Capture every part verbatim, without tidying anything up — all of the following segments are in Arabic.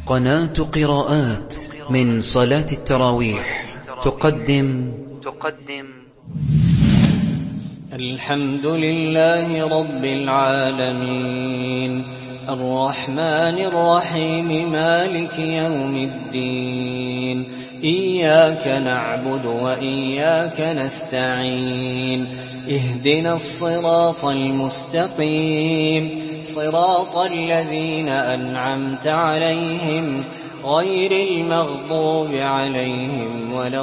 قناة قراءات من صلاة التراويح تقدم تقدم الحمد لله رب العالمين الرحمن الرحيم مالك يوم الدين إياك نعبد وإياك نستعين اهدنا الصراط المستقيم صراط الذين أنعمت عليهم غير المغضوب عليهم ولا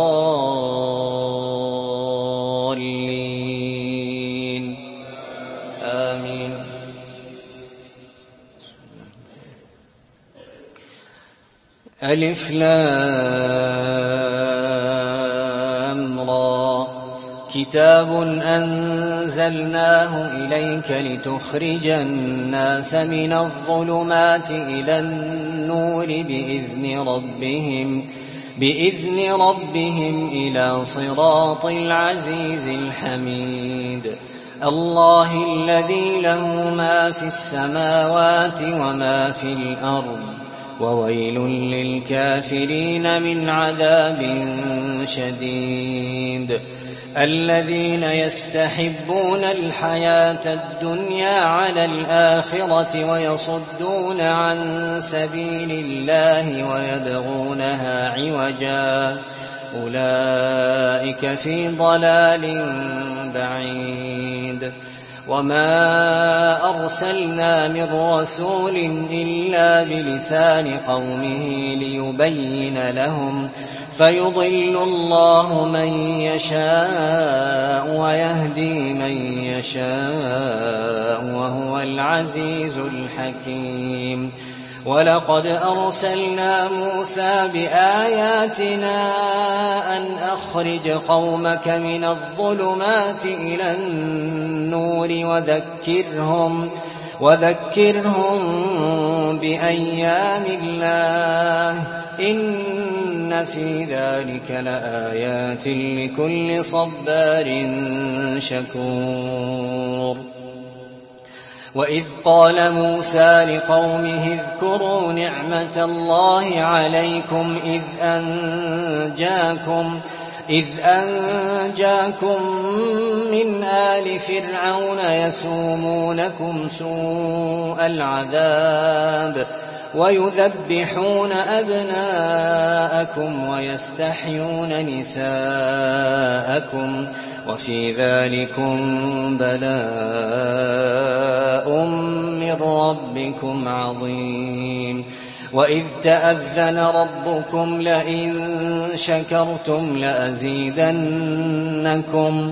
الضالين آمين. ألف لام را كتاب أنزلناه إليك لتخرج الناس من الظلمات إلى النور بإذن ربهم بإذن ربهم إلى صراط العزيز الحميد الله الذي له ما في السماوات وما في الأرض وويل للكافرين من عذاب شديد الذين يستحبون الحياة الدنيا على الآخرة ويصدون عن سبيل الله ويبغونها عوجا أولئك في ضلال بعيد وما أرسلنا من رسول إلا بلسان قومه ليبين لهم فيضل الله من يشاء ويهدي من يشاء وهو العزيز الحكيم ولقد أرسلنا موسى بآياتنا أن أخرج قومك من الظلمات إلى النور وذكرهم وذكرهم بأيام الله إن في ذلك لآيات لكل صبار شكور وإذ قال موسى لقومه اذكروا نعمة الله عليكم إذ أنجاكم إذ أنجاكم من آل فرعون يسومونكم سوء العذاب ويذبحون أبناءكم ويستحيون نساءكم وفي ذلكم بلاء من ربكم عظيم وإذ تأذن ربكم لئن شكرتم لأزيدنكم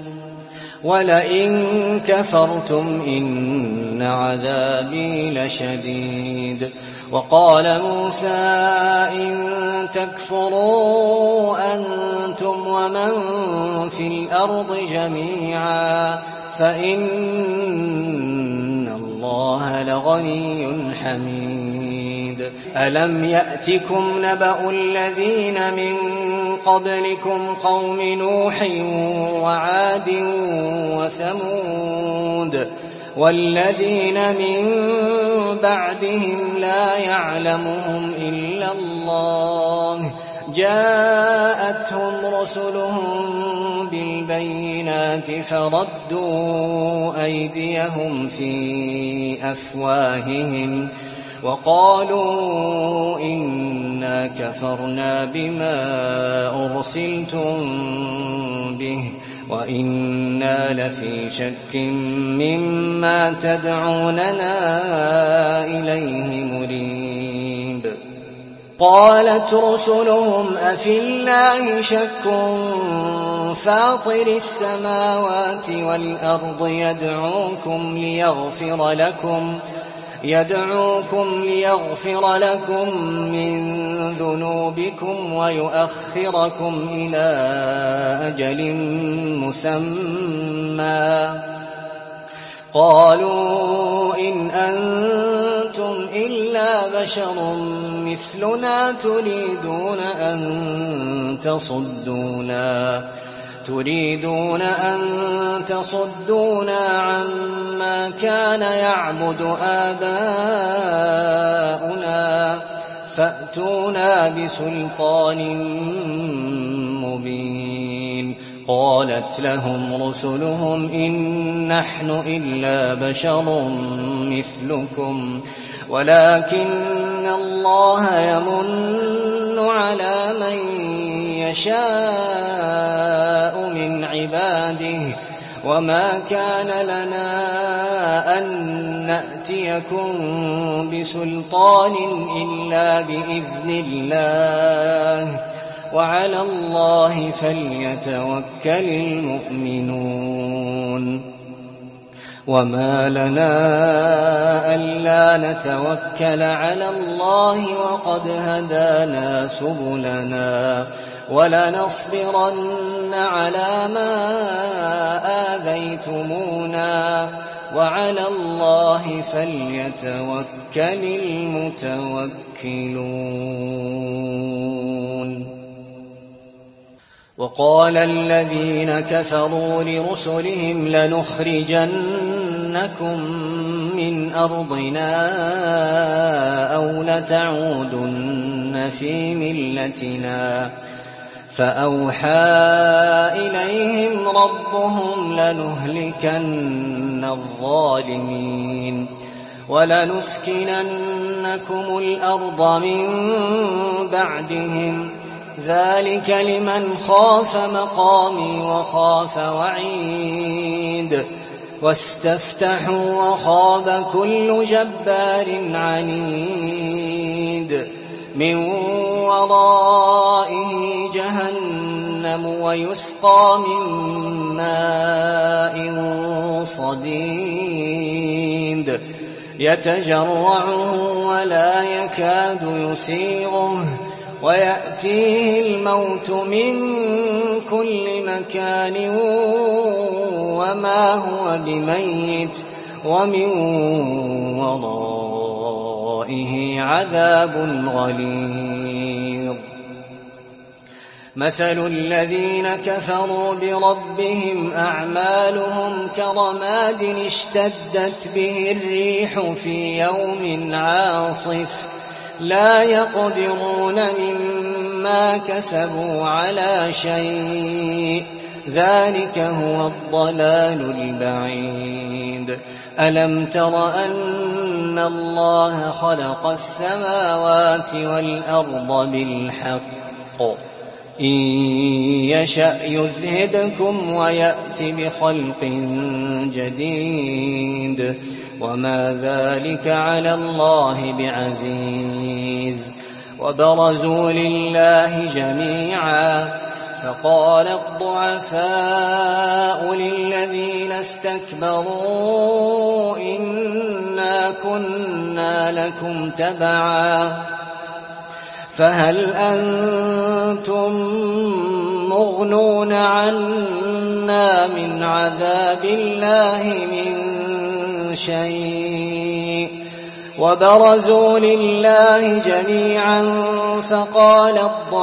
ولئن كفرتم إن عذابي لشديد وقال موسى إن تكفروا أنتم ومن في الأرض جميعا فإن الله لغني حميد ألم يأتكم نبأ الذين من قبلكم قوم نوح وعاد وثمود والذين من بعدهم لا يعلمهم إلا الله جاءتهم رسلهم بالبينات فردوا أيديهم في أفواههم وقالوا إنا كفرنا بما أرسلتم به وإنا لفي شك مما تدعوننا إليه مريب قالت رسلهم أفي الله شك فاطر السماوات والأرض يدعوكم ليغفر لكم يدعوكم ليغفر لكم من ذنوبكم ويؤخركم إلى أجل مسمى قالوا إن أنتم إلا بشر مثلنا تريدون أن تصدونا تريدون أن تصدونا عما كان يعبد آباؤنا فأتونا بسلطان مبين. قالت لهم رسلهم إن نحن إلا بشر مثلكم ولكن الله يمن على من يشاء من عباده وما كان لنا أن نأتيكم بسلطان إلا بإذن الله وعلى الله فليتوكل المؤمنون. وما لنا ألا نتوكل على الله وقد هدانا سبلنا ولنصبرن على ما آذيتمونا وعلى الله فليتوكل المتوكلون. وقال الذين كفروا لرسلهم لنخرجنكم من أرضنا أو لتعودن في ملتنا فأوحى إليهم ربهم لنهلكن الظالمين ولنسكننكم الأرض من بعدهم ذلك لمن خاف مقامي وخاف وعيد. واستفتحوا وخاب كل جبار عنيد من ورائه جهنم ويسقى من ماء صديد يتجرعه ولا يكاد يسيغه ويأتيه الموت من كل مكان وما هو بميت ومن ورائه عذاب غليظ. مثل الذين كفروا بربهم أعمالهم كرماد اشتدت به الريح في يوم عاصف لا يقدرون مما كسبوا على شيء ذلك هو الضلال البعيد. ألم تر أن الله خلق السماوات والأرض بالحق إن يشأ يذهبكم ويأت بخلق جديد وما ذلك على الله بعزيز. وبرزوا لله جميعا فقال الضعفاء للذين استكبروا إنا كنا لكم تبعا فهل أنتم مغنون عنا من عذاب الله من شيء. وبرزوا لله جميعا فقال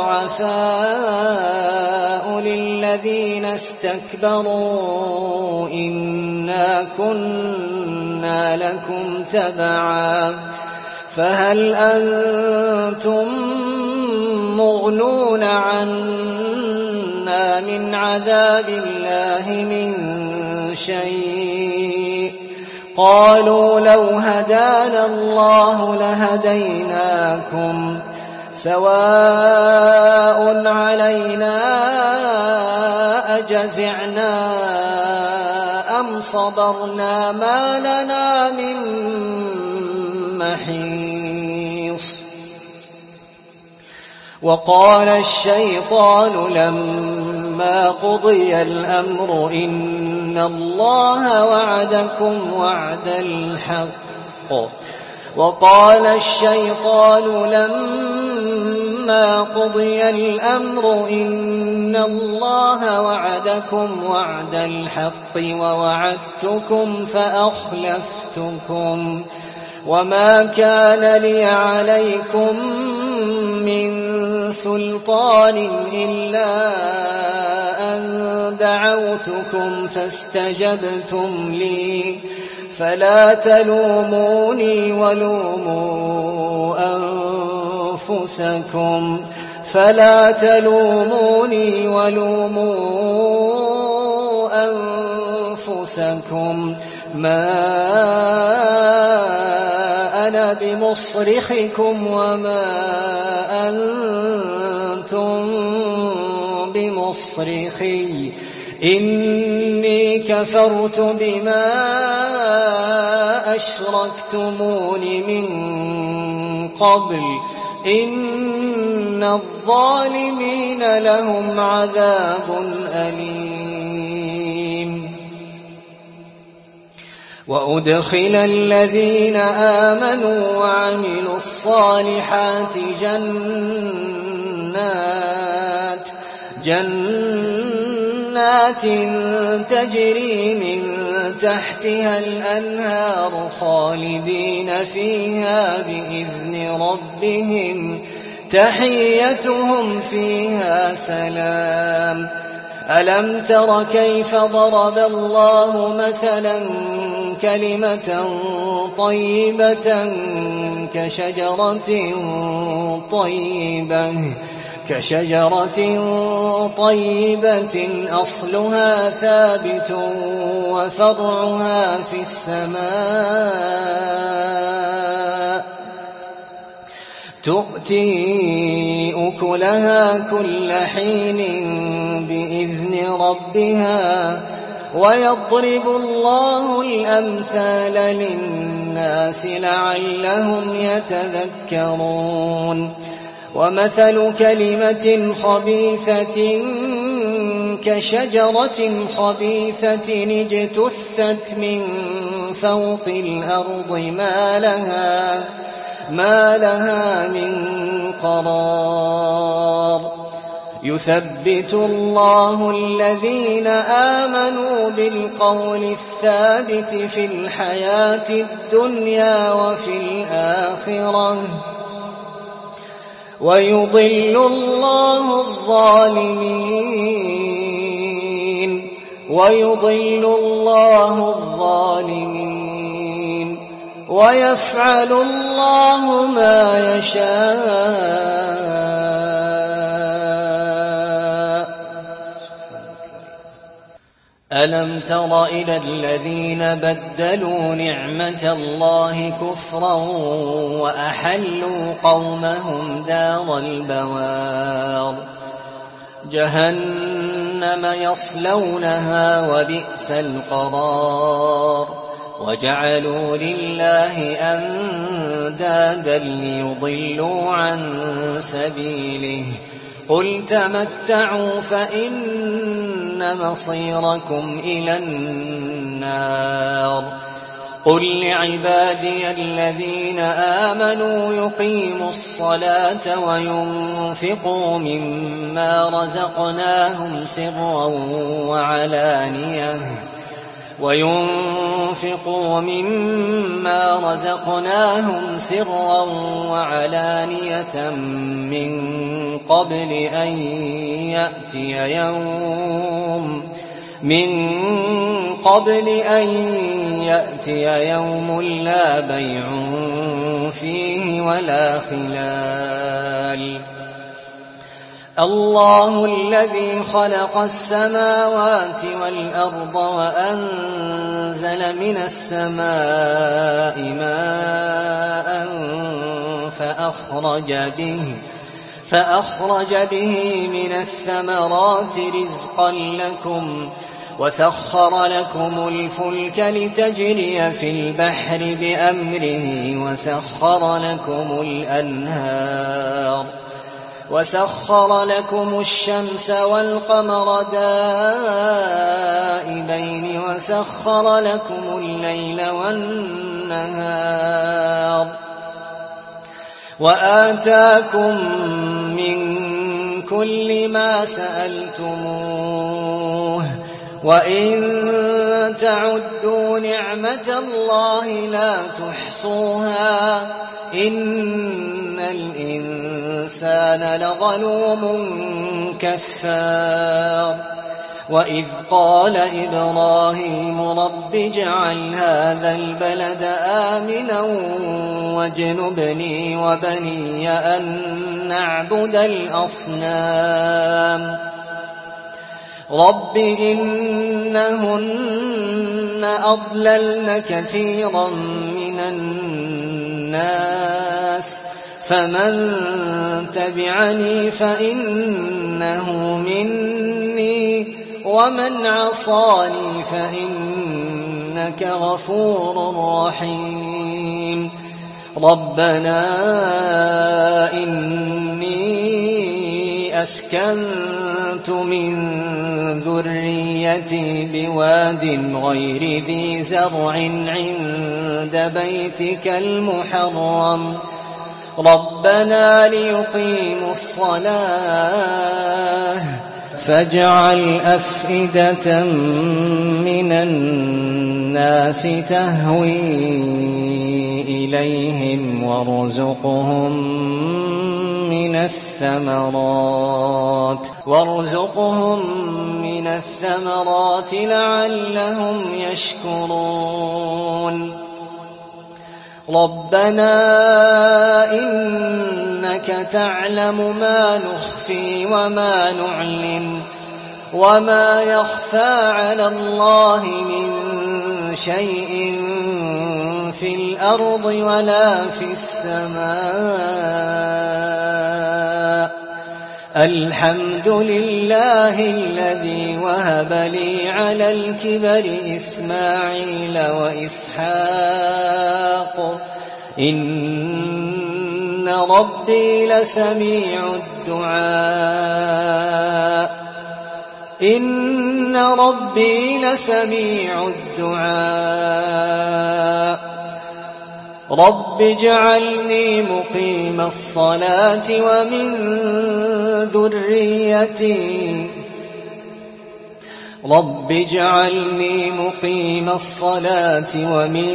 الضعفاء للذين استكبروا إنا كنا لكم تبعا فهل أنتم مغنون عنا من عذاب الله من شيء. قالوا لو هدانا الله لهديناكم سواء علينا أجزعنا أم صبرنا ما لنا من محيص. وقال الشيطان لما قضي الأمر إن الله وعدكم وعد الحق وقال الشيطان لما قضي الأمر إن الله وعدكم وعد الحق ووعدتكم فأخلفتكم وما كان لي عليكم من سلطان إلا أن دعوتكم فاستجبتم لي فلا تلوموني ولوموا أنفسكم فلا تلوموني ولوموا أنفسكم ما أنا بمصرخكم وما أنتم بمصرخي إني كفرت بما أشركتمون من قبل إن الظالمين لهم عذاب أليم. وأدخل الذين آمنوا وعملوا الصالحات جنات جنات تجري من تحتها الأنهار خالدين فيها بإذن ربهم تحيتهم فيها سلام. ألم تر كيف ضرب الله مثلا كلمة طيبة كشجرة طيبة كشجرة طيبة أصلها ثابت وفرعها في السماء تؤتي أكلها كل حين بإذن ربها ويضرب الله الأمثال للناس لعلهم يتذكرون. ومثل كلمة خبيثة كشجرة خبيثة اجتثت من فوق الأرض ما لها ما لها من قرار. يثبت الله الذين آمنوا بالقول الثابت في الحياة الدنيا وفي الآخرة ويضل الله الظالمين ويضل الله الظالمين ويفعل الله ما يشاء. ألم تر إلى الذين بدلوا نعمة الله كفرا وأحلوا قومهم دار البوار جهنم يصلونها وبئس القرار وجعلوا لله أندادا ليضلوا عن سبيله قل تمتعوا فإن مصيركم إلى النار. قل لعبادي الذين آمنوا يقيموا الصلاة وينفقوا مما رزقناهم سرا وعلانية وينفقوا مما رزقناهم سرا وعلانية من قبل أن يأتي يوم من قبل أن يأتي يوم لا بيع فيه ولا خلال. الله الذي خلق السماوات والأرض وأنزل من السماء ماء فأخرج به فأخرج به من الثمرات رزقا لكم وسخر لكم الفلك لتجري في البحر بأمره وسخر لكم الأنهار وسخر لكم الشمس والقمر دائبين وسخر لكم الليل والنهار وآتاكم من كل ما سألتموه وإن تعدوا نعمة الله لا تحصوها إن الإنسان لظلوم كفار. وإذ قال إبراهيم رب اجعل هذا البلد آمنا واجنبني وبني أن نعبد الأصنام رب إنهن أضللن كثيرا من الناس فمن تبعني فإنه مني ومن عصاني فإنك غفور رحيم ربنا إني أسكنت من ذريتي بواد غير ذي زرع عند بيتك المحرم ربنا ليقيموا الصلاة فاجعل أفئدة من الناس تهوي إليهم وارزقهم من الثمرات وارزقهم من الثمرات لعلهم يشكرون ربنا إنك تعلم ما نخفي وما نعلن وما يخفى على الله من شيء في الأرض ولا في السماء الحمد لله الذي وهب لي على الكبر إسماعيل وإسحاق إن ربي لسميع الدعاء إن ربي لسميع الدعاء رب اجعلني مقيم الصلاة ومن ذريتي رب اجعلني مقيم الصلاة ومن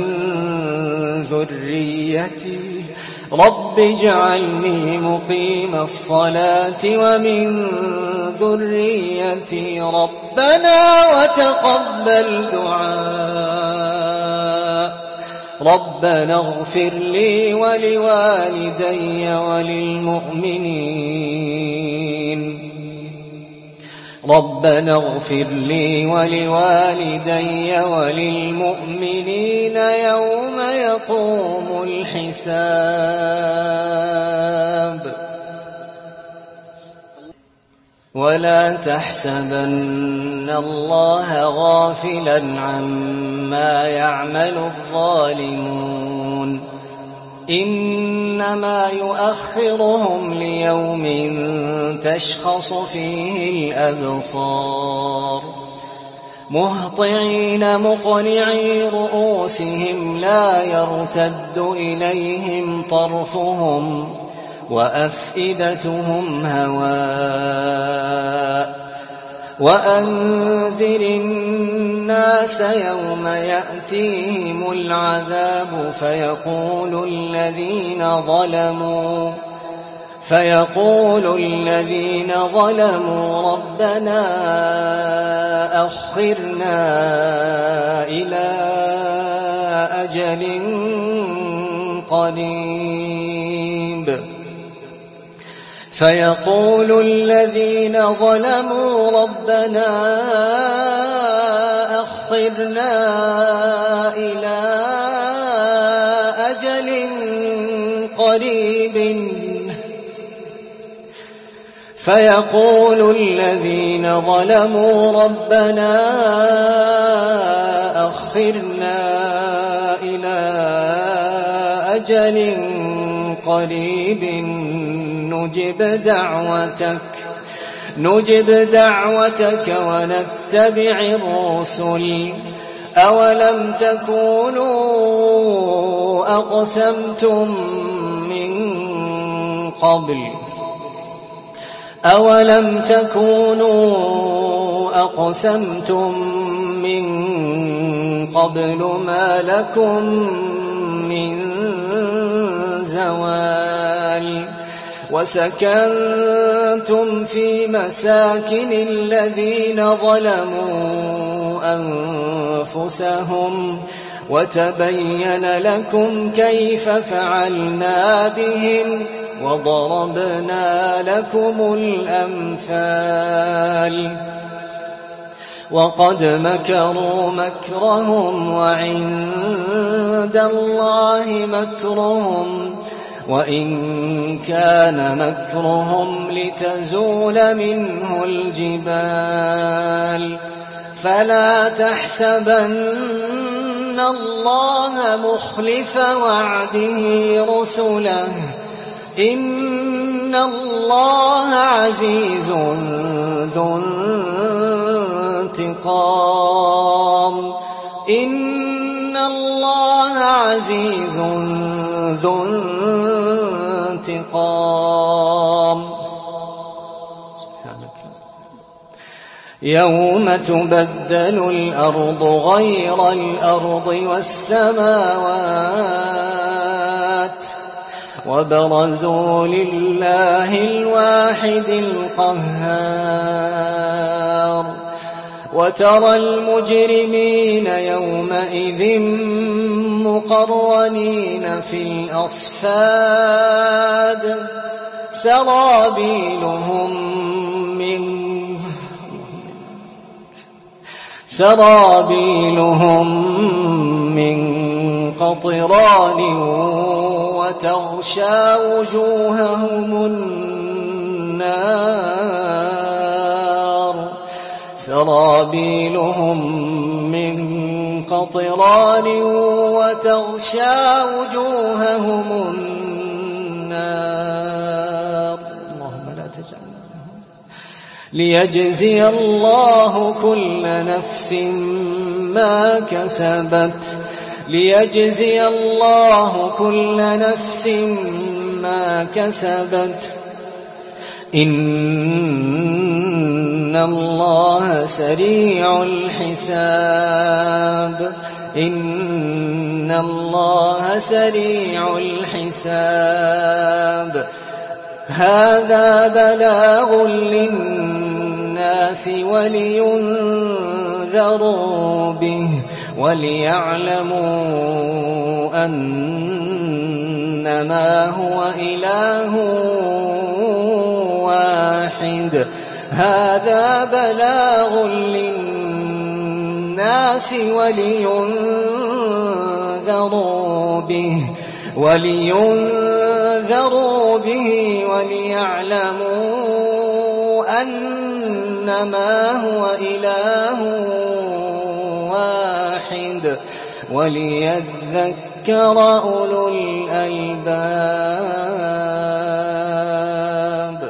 ذريتي رب اجعلني مقيم الصلاة ومن ذريتي ربنا وتقبل دعاء ربنا اغفر لي ولوالدي وللمؤمنين ربنا اغفر لي ولوالدي وللمؤمنين يوم يقوم الحساب ولا تحسبن الله غافلا عما يعمل الظالمون إنما يؤخرهم ليوم تشخص فيه الأبصار مهطعين مقنعي رؤوسهم لا يرتد إليهم طرفهم وأفئدتهم هواء وأنذر الناس يوم يأتيهم العذاب فيقول الذين ظلموا فيقول الذين ظلموا ربنا أخرنا إلى أجل قريب فيقول الذين ظلموا ربنا أخرنا إلى أجل قريب فيقول الذين ظلموا ربنا أخرنا إلى أجل قريب نجب دعوتك نجب دعوتك ونتبع الرسل أولم تكونوا أقسمتم من قبل أولم تكونوا أقسمتم من قبل ما لكم من زوال وسكنتم في مساكن الذين ظلموا أنفسهم وتبين لكم كيف فعلنا بهم وضربنا لكم الأمثال وقد مكروا مكرهم وعند الله مكرهم وإن كان مكرهم لتزول منه الجبال فلا تحسبن الله مخلف وعده رسله إن الله عزيز ذو انتقام إن الله عزيز ذو انتقام يوم تبدل الأرض غير الأرض والسماوات وبرزوا لله الواحد القهار وترى المجرمين يومئذ مقرنين في الأصفاد سرابيلهم من سرابيلهم من قطران وتغشى وجوههم النار سرابيلهم من قطران وتغشى وجوههم النار اللهم لا تجعلنا ليجزي الله كل نفس ما كسبت ليجزي الله كل نفس ما كسبت إن الله سريع الحساب إن الله سريع الحساب هذا بلاغ للناس ولينذروا به وليعلموا أنما هو إله واحد هذا بلاغ للناس ولينذروا به ولينذروا به وليعلموا أنما هو إله واحد وليذكر أولو الألباب.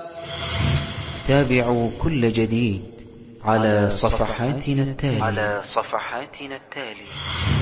تابعوا كل جديد على صفحاتنا التالية على صفحاتنا التالية.